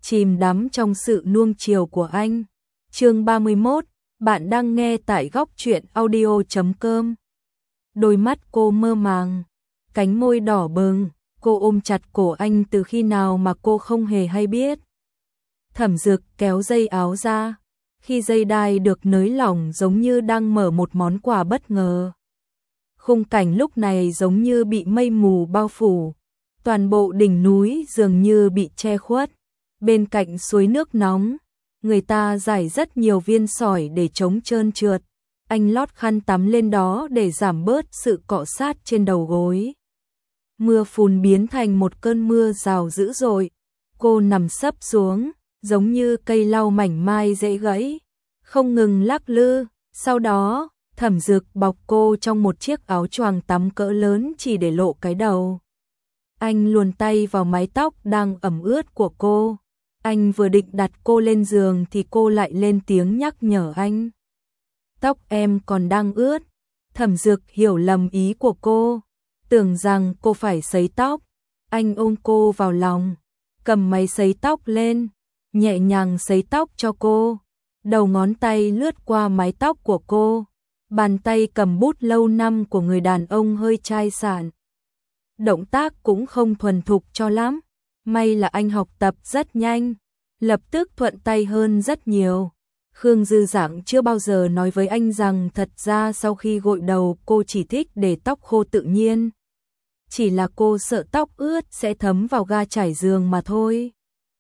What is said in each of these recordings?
chìm đắm trong sự nuông chiều của anh. Chương 31, bạn đang nghe tại góc truyện audio.com. Đôi mắt cô mơ màng, cánh môi đỏ bừng, cô ôm chặt cổ anh từ khi nào mà cô không hề hay biết. Thẩm Dực kéo dây áo ra, khi dây đai được nới lỏng giống như đang mở một món quà bất ngờ. Khung cảnh lúc này giống như bị mây mù bao phủ, toàn bộ đỉnh núi dường như bị che khuất. Bên cạnh suối nước nóng, người ta rải rất nhiều viên sỏi để chống trơn trượt. Anh lót khăn tắm lên đó để giảm bớt sự cọ sát trên đầu gối. Mưa phùn biến thành một cơn mưa rào dữ dội. Cô nằm sấp xuống, giống như cây lau mảnh mai dễ gãy, không ngừng lắc lư. Sau đó, Thẩm Dực bọc cô trong một chiếc áo choàng tắm cỡ lớn chỉ để lộ cái đầu. Anh luồn tay vào mái tóc đang ẩm ướt của cô. Anh vừa định đặt cô lên giường thì cô lại lên tiếng nhắc nhở anh. Tóc em còn đang ướt. Thẩm Dực hiểu lầm ý của cô, tưởng rằng cô phải sấy tóc. Anh ôm cô vào lòng, cầm máy sấy tóc lên, nhẹ nhàng sấy tóc cho cô. Đầu ngón tay lướt qua mái tóc của cô, bàn tay cầm bút lâu năm của người đàn ông hơi chai sạn. Động tác cũng không thuần thục cho lắm, may là anh học tập rất nhanh, lập tức thuận tay hơn rất nhiều. Khương Dư Giảng chưa bao giờ nói với anh rằng thật ra sau khi gội đầu cô chỉ thích để tóc khô tự nhiên. Chỉ là cô sợ tóc ướt sẽ thấm vào ga trải giường mà thôi.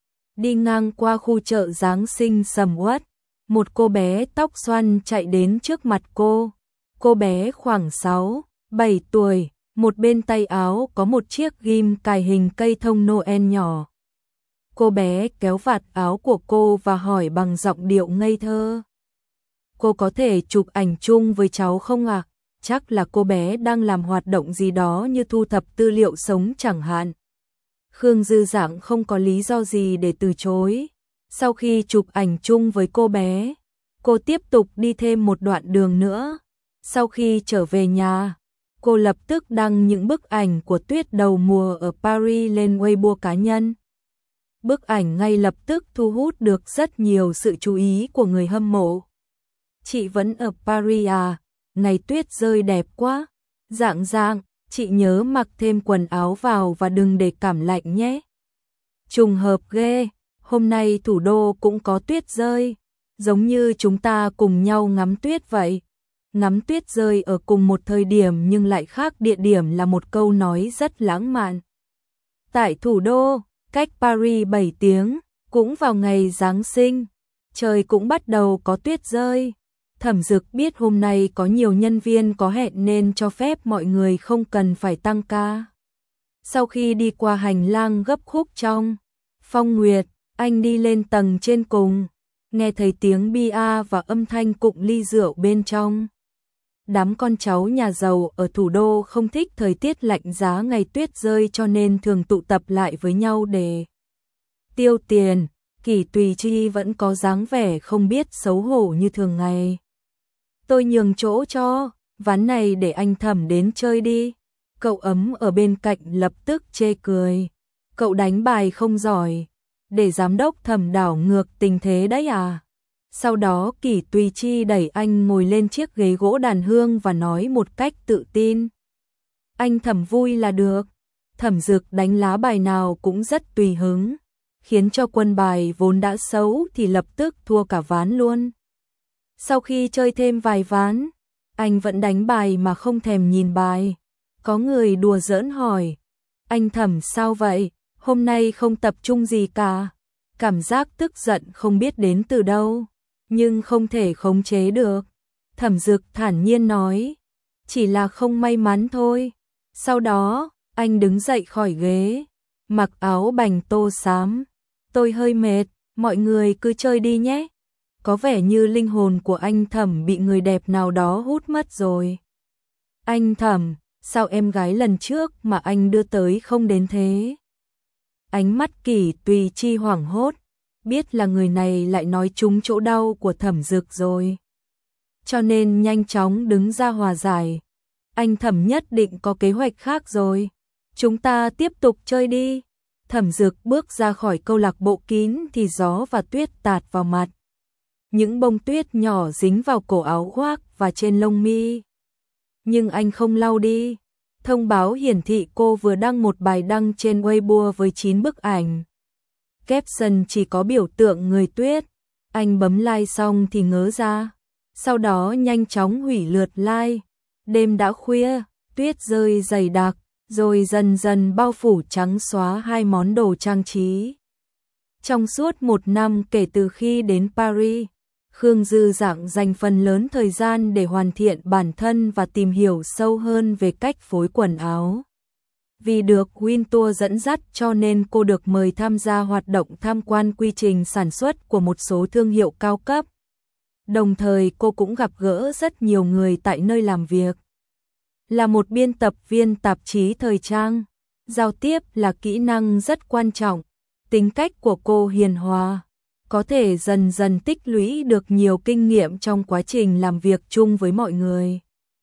Đi ngang qua khu chợ Giáng sinh sầm uất, một cô bé tóc xoăn chạy đến trước mặt cô. Cô bé khoảng 6-7 tuổi, một bên tay áo có một chiếc ghim cài hình cây thông Noel nhỏ. Cô bé kéo vạt áo của cô và hỏi bằng giọng điệu ngây thơ. Cô có thể chụp ảnh chung với cháu không ạ? Chắc là cô bé đang làm hoạt động gì đó như thu thập tư liệu sống chẳng hạn. Khương Dư Giảng không có lý do gì để từ chối. Sau khi chụp ảnh chung với cô bé, cô tiếp tục đi thêm một đoạn đường nữa. Sau khi trở về nhà, cô lập tức đăng những bức ảnh của tuyết đầu mùa ở Paris lên Weibo cá nhân. Bức ảnh ngay lập tức thu hút được rất nhiều sự chú ý của người hâm mộ. Chị vẫn ở Paris à? Ngày tuyết rơi đẹp quá. Dạng, chị nhớ mặc thêm quần áo vào và đừng để cảm lạnh nhé. Trùng hợp ghê, hôm nay thủ đô cũng có tuyết rơi, giống như chúng ta cùng nhau ngắm tuyết vậy. Ngắm tuyết rơi ở cùng một thời điểm nhưng lại khác địa điểm là một câu nói rất lãng mạn. Tại thủ đô, cách Paris 7 tiếng, cũng vào ngày Giáng sinh, trời cũng bắt đầu có tuyết rơi. Thẩm Dực biết hôm nay có nhiều nhân viên có hẹn nên cho phép mọi người không cần phải tăng ca. Sau khi đi qua hành lang gấp khúc trong Phong Nguyệt, anh đi lên tầng trên cùng, nghe thấy tiếng bia và âm thanh cụng ly rượu bên trong. Đám con cháu nhà giàu ở thủ đô không thích thời tiết lạnh giá ngày tuyết rơi cho nên thường tụ tập lại với nhau để tiêu tiền. Kỷ Tùy Chi vẫn có dáng vẻ không biết xấu hổ như thường ngày. Tôi nhường chỗ cho, ván này để anh Thẩm đến chơi đi. Cậu Ấm ở bên cạnh lập tức chê cười. Cậu đánh bài không giỏi, để giám đốc Thẩm đảo ngược tình thế đấy à? Sau đó Kỷ Tùy Chi đẩy anh ngồi lên chiếc ghế gỗ đàn hương và nói một cách tự tin. Anh Thẩm vui là được. Thẩm Dực đánh lá bài nào cũng rất tùy hứng, khiến cho quân bài vốn đã xấu thì lập tức thua cả ván luôn. Sau khi chơi thêm vài ván, anh vẫn đánh bài mà không thèm nhìn bài. Có người đùa giỡn hỏi, anh Thẩm sao vậy, hôm nay không tập trung gì cả. Cảm giác tức giận không biết đến từ đâu, nhưng không thể khống chế được. Thẩm Dực thản nhiên nói, chỉ là không may mắn thôi. Sau đó, anh đứng dậy khỏi ghế, mặc áo bành tô xám. Tôi hơi mệt, mọi người cứ chơi đi nhé. Có vẻ như linh hồn của anh Thẩm bị người đẹp nào đó hút mất rồi. Anh Thẩm, sao em gái lần trước mà anh đưa tới không đến thế? Ánh mắt Kỷ Tùy Chi hoảng hốt, biết là người này lại nói trúng chỗ đau của Thẩm Dực rồi. Cho nên nhanh chóng đứng ra hòa giải. Anh Thẩm nhất định có kế hoạch khác rồi. Chúng ta tiếp tục chơi đi. Thẩm Dực bước ra khỏi câu lạc bộ kín thì gió và tuyết tạt vào mặt. Những bông tuyết nhỏ dính vào cổ áo khoác và trên lông mi. Nhưng anh không lau đi. Thông báo hiển thị cô vừa đăng một bài đăng trên Weibo với 9 bức ảnh. Caption chỉ có biểu tượng người tuyết. Anh bấm like xong thì ngớ ra. Sau đó nhanh chóng hủy lượt like. Đêm đã khuya, tuyết rơi dày đặc, rồi dần dần bao phủ trắng xóa hai món đồ trang trí. Trong suốt 1 năm kể từ khi đến Paris, Khương Dư Dạng dành phần lớn thời gian để hoàn thiện bản thân và tìm hiểu sâu hơn về cách phối quần áo. Vì được Win Tour dẫn dắt cho nên cô được mời tham gia hoạt động tham quan quy trình sản xuất của một số thương hiệu cao cấp. Đồng thời cô cũng gặp gỡ rất nhiều người tại nơi làm việc. Là một biên tập viên tạp chí thời trang, giao tiếp là kỹ năng rất quan trọng. Tính cách của cô hiền hòa, có thể dần dần tích lũy được nhiều kinh nghiệm trong quá trình làm việc chung với mọi người.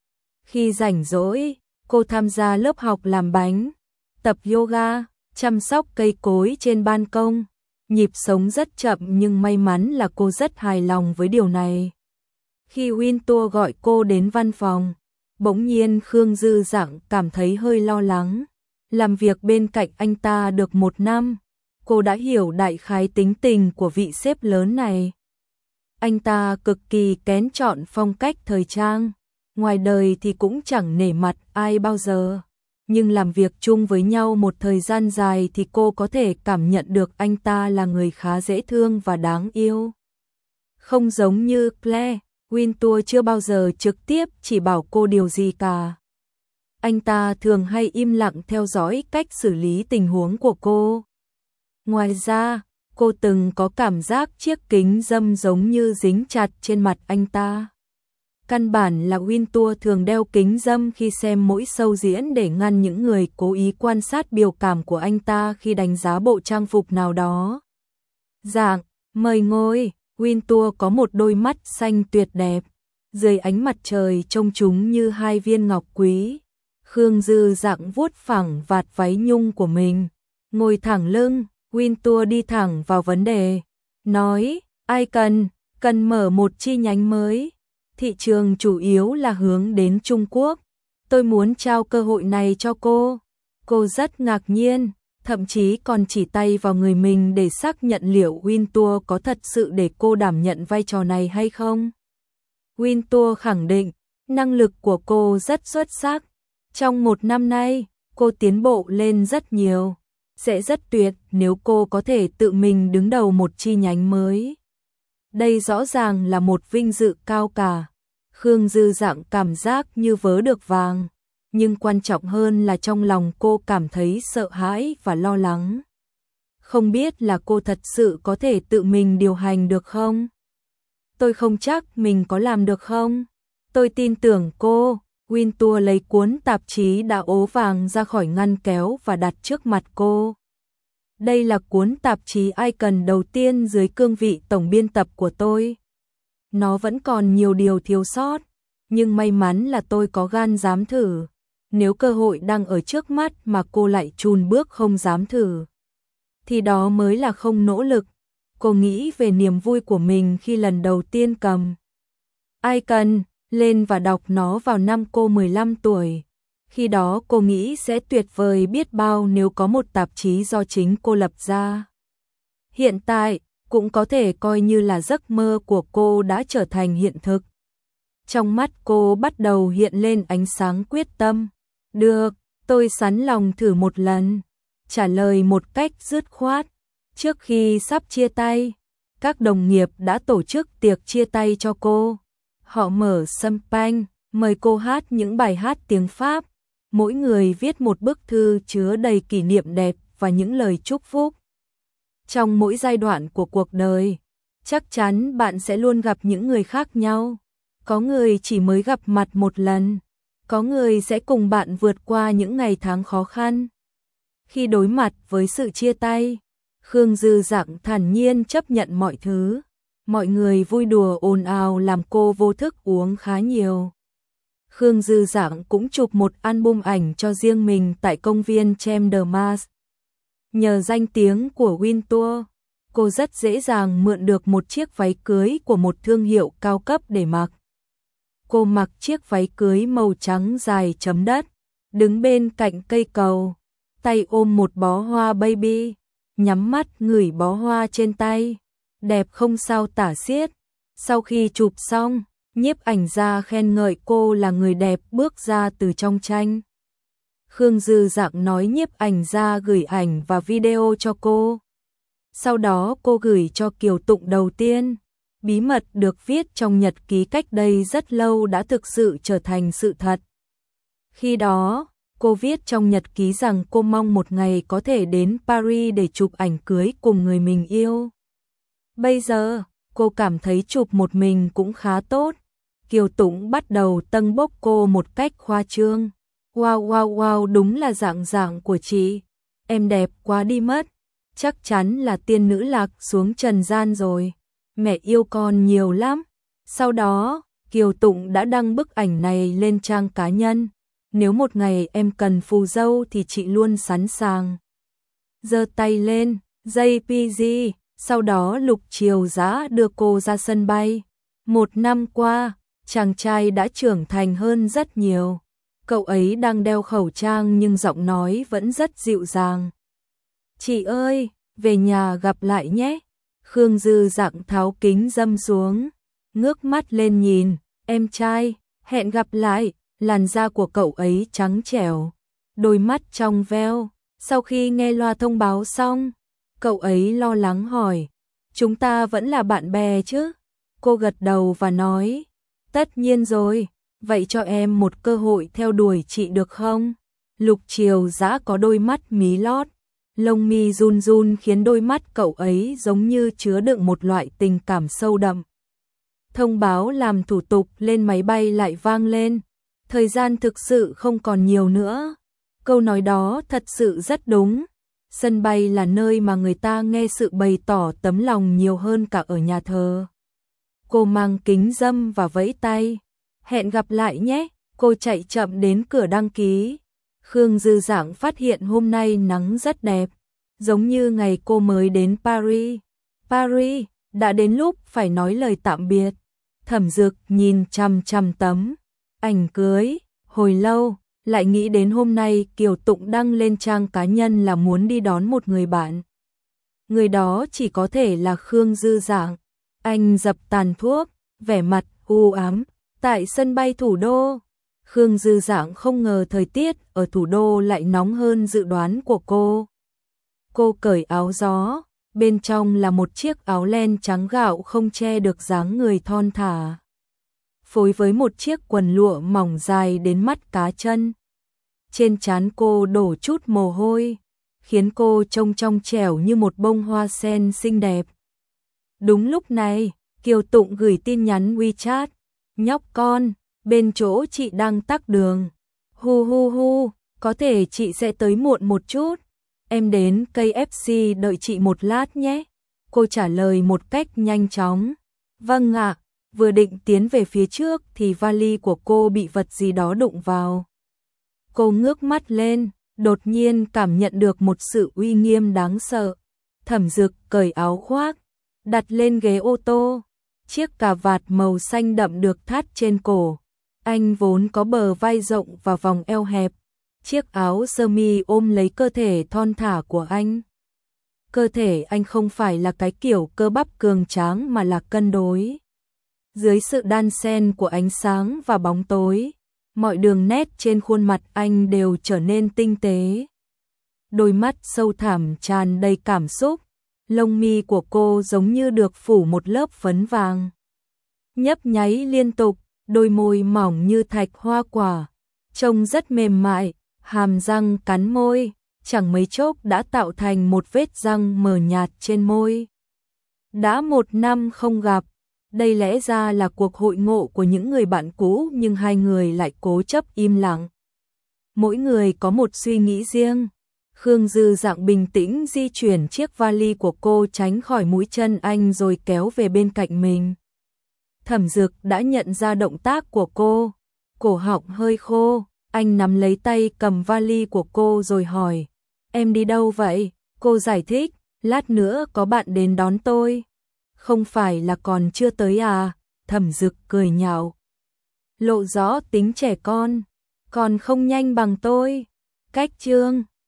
Khi rảnh rỗi, cô tham gia lớp học làm bánh, tập yoga, chăm sóc cây cối trên ban công. Nhịp sống rất chậm nhưng may mắn là cô rất hài lòng với điều này. Khi Win Tour gọi cô đến văn phòng, bỗng nhiên Khương Dư Dạng cảm thấy hơi lo lắng. Làm việc bên cạnh anh ta được 1 năm, cô đã hiểu đại khái tính tình của vị sếp lớn này. Anh ta cực kỳ kén chọn phong cách thời trang, ngoài đời thì cũng chẳng nể mặt ai bao giờ. Nhưng làm việc chung với nhau một thời gian dài thì cô có thể cảm nhận được anh ta là người khá dễ thương và đáng yêu. Không giống như Claire, Win Tour chưa bao giờ trực tiếp chỉ bảo cô điều gì cả. Anh ta thường hay im lặng theo dõi cách xử lý tình huống của cô. Ngoài ra, cô từng có cảm giác chiếc kính râm giống như dính chặt trên mặt anh ta. Căn bản là Win Tour thường đeo kính râm khi xem mỗi show diễn để ngăn những người cố ý quan sát biểu cảm của anh ta khi đánh giá bộ trang phục nào đó. Dạng, mời ngồi, Win Tour có một đôi mắt xanh tuyệt đẹp. Dưới ánh mặt trời trông chúng như 2 viên ngọc quý. Khương Dư Dạng vuốt phẳng vạt váy nhung của mình. Ngồi thẳng lưng, Win Tour đi thẳng vào vấn đề. Nói, ai cần mở một chi nhánh mới. Thị trường chủ yếu là hướng đến Trung Quốc. Tôi muốn trao cơ hội này cho cô. Cô rất ngạc nhiên, thậm chí còn chỉ tay vào người mình để xác nhận liệu Win Tour có thật sự để cô đảm nhận vai trò này hay không. Win Tour khẳng định, năng lực của cô rất xuất sắc. Trong 1 năm nay, cô tiến bộ lên rất nhiều. Sẽ rất tuyệt nếu cô có thể tự mình đứng đầu một chi nhánh mới. Đây rõ ràng là một vinh dự cao cả. Khương Dư Dạng cảm giác như vớ được vàng. Nhưng quan trọng hơn là trong lòng cô cảm thấy sợ hãi và lo lắng. Không biết là cô thật sự có thể tự mình điều hành được không? Tôi không chắc mình có làm được không? Tôi tin tưởng cô. Win Tour lấy cuốn tạp chí đã ố vàng ra khỏi ngăn kéo và đặt trước mặt cô. Đây là cuốn tạp chí Icon đầu tiên dưới cương vị tổng biên tập của tôi. Nó vẫn còn nhiều điều thiếu sót, nhưng may mắn là tôi có gan dám thử. Nếu cơ hội đang ở trước mắt mà cô lại chùn bước không dám thử, thì đó mới là không nỗ lực. Cô nghĩ về niềm vui của mình khi lần đầu tiên cầm Icon lên và đọc nó vào năm cô 15 tuổi. Khi đó cô nghĩ sẽ tuyệt vời biết bao nếu có một tạp chí do chính cô lập ra. Hiện tại, cũng có thể coi như là giấc mơ của cô đã trở thành hiện thực. Trong mắt cô bắt đầu hiện lên ánh sáng quyết tâm. Được, tôi sẵn lòng thử một lần. Trả lời một cách dứt khoát. Trước khi sắp chia tay, các đồng nghiệp đã tổ chức tiệc chia tay cho cô. Họ mở champagne, mời cô hát những bài hát tiếng Pháp. Mỗi người viết một bức thư chứa đầy kỷ niệm đẹp và những lời chúc phúc. Trong mỗi giai đoạn của cuộc đời, chắc chắn bạn sẽ luôn gặp những người khác nhau. Có người chỉ mới gặp mặt một lần, có người sẽ cùng bạn vượt qua những ngày tháng khó khăn. Khi đối mặt với sự chia tay, Khương Dư Dạng thản nhiên chấp nhận mọi thứ. Mọi người vui đùa ồn ào làm cô vô thức uống khá nhiều. Khương Dư Dạng cũng chụp một album ảnh cho riêng mình tại công viên Champ de Mars. Nhờ danh tiếng của Wintour, cô rất dễ dàng mượn được một chiếc váy cưới của một thương hiệu cao cấp để mặc. Cô mặc chiếc váy cưới màu trắng dài chấm đất, đứng bên cạnh cây cầu, tay ôm một bó hoa baby, nhắm mắt ngửi bó hoa trên tay, đẹp không sao tả xiết. Sau khi chụp xong, nhiếp ảnh gia khen ngợi cô là người đẹp bước ra từ trong tranh. Khương Dư Dạng nói nhiếp ảnh gia gửi ảnh và video cho cô. Sau đó cô gửi cho Kiều Tụng đầu tiên. Bí mật được viết trong nhật ký cách đây rất lâu đã thực sự trở thành sự thật. Khi đó, cô viết trong nhật ký rằng cô mong một ngày có thể đến Paris để chụp ảnh cưới cùng người mình yêu. Bây giờ, cô cảm thấy chụp một mình cũng khá tốt. Kiều Tụng bắt đầu tâng bốc cô một cách khoa trương. Wow wow wow, đúng là dạng dạng của chị. Em đẹp quá đi mất. Chắc chắn là tiên nữ lạc xuống trần gian rồi. Mẹ yêu con nhiều lắm. Sau đó, Kiều Tụng đã đăng bức ảnh này lên trang cá nhân. Nếu một ngày em cần phù dâu thì chị luôn sẵn sàng. Giơ tay lên, JPG. Sau đó Lục Triều Dã đưa cô ra sân bay. 1 năm qua, chàng trai đã trưởng thành hơn rất nhiều. Cậu ấy đang đeo khẩu trang nhưng giọng nói vẫn rất dịu dàng. Chị ơi, về nhà gặp lại nhé. Khương Dư Dạng tháo kính râm xuống, ngước mắt lên nhìn, em trai, hẹn gặp lại. Làn da của cậu ấy trắng trẻo, đôi mắt trong veo. Sau khi nghe loa thông báo xong, cậu ấy lo lắng hỏi, chúng ta vẫn là bạn bè chứ? Cô gật đầu và nói, tất nhiên rồi, vậy cho em một cơ hội theo đuổi chị được không? Lục Triều Dã có đôi mắt mí lót, lông mi run run khiến đôi mắt cậu ấy giống như chứa đựng một loại tình cảm sâu đậm. Thông báo làm thủ tục lên máy bay lại vang lên. Thời gian thực sự không còn nhiều nữa. Câu nói đó thật sự rất đúng. Sân bay là nơi mà người ta nghe sự bày tỏ tấm lòng nhiều hơn cả ở nhà thờ. Cô mang kính râm và vẫy tay. Hẹn gặp lại nhé. Cô chạy chậm đến cửa đăng ký. Khương Dư Dạng phát hiện hôm nay nắng rất đẹp, giống như ngày cô mới đến Paris. Paris, đã đến lúc phải nói lời tạm biệt. Thẩm Dực nhìn chằm chằm tấm ảnh cưới, hồi lâu, lại nghĩ đến hôm nay Kiều Tụng đăng lên trang cá nhân là muốn đi đón một người bạn. Người đó chỉ có thể là Khương Dư Dạng. Anh dập tàn thuốc, vẻ mặt u ám, tại sân bay thủ đô. Khương Dư Dạng không ngờ thời tiết ở thủ đô lại nóng hơn dự đoán của cô. Cô cởi áo gió, bên trong là một chiếc áo len trắng gạo không che được dáng người thon thả, phối với một chiếc quần lụa mỏng dài đến mắt cá chân. Trên trán cô đổ chút mồ hôi, khiến cô trông trong trẻo như một bông hoa sen xinh đẹp. Đúng lúc này, Kiều Tụng gửi tin nhắn WeChat, nhóc con, bên chỗ chị đang tắc đường. Hu hu hu, có thể chị sẽ tới muộn một chút. Em đến KFC đợi chị một lát nhé. Cô trả lời một cách nhanh chóng. Vâng ạ. Vừa định tiến về phía trước thì vali của cô bị vật gì đó đụng vào. Cô ngước mắt lên, đột nhiên cảm nhận được một sự uy nghiêm đáng sợ. Thẩm Dực cởi áo khoác, đặt lên ghế ô tô. Chiếc cà vạt màu xanh đậm được thắt trên cổ. Anh vốn có bờ vai rộng và vòng eo hẹp. Chiếc áo sơ mi ôm lấy cơ thể thon thả của anh. Cơ thể anh không phải là cái kiểu cơ bắp cường tráng mà là cân đối. Dưới sự đan xen của ánh sáng và bóng tối, mọi đường nét trên khuôn mặt anh đều trở nên tinh tế. Đôi mắt sâu thẳm tràn đầy cảm xúc, lông mi của cô giống như được phủ một lớp phấn vàng. Nhấp nháy liên tục, đôi môi mỏng như thạch hoa quả, trông rất mềm mại, hàm răng cắn môi, chẳng mấy chốc đã tạo thành một vết răng mờ nhạt trên môi. Đã 1 năm không gặp, đây lẽ ra là cuộc hội ngộ của những người bạn cũ nhưng hai người lại cố chấp im lặng. Mỗi người có một suy nghĩ riêng. Khương Dư Dạng bình tĩnh di chuyển chiếc vali của cô tránh khỏi mũi chân anh rồi kéo về bên cạnh mình. Thẩm Dực đã nhận ra động tác của cô, cổ họng hơi khô, anh nắm lấy tay cầm vali của cô rồi hỏi, em đi đâu vậy? Cô giải thích, lát nữa có bạn đến đón tôi. Không phải là còn chưa tới à? Thẩm Dực cười nhạo. Lộ rõ tính trẻ con. Còn không nhanh bằng tôi. Cách Trương.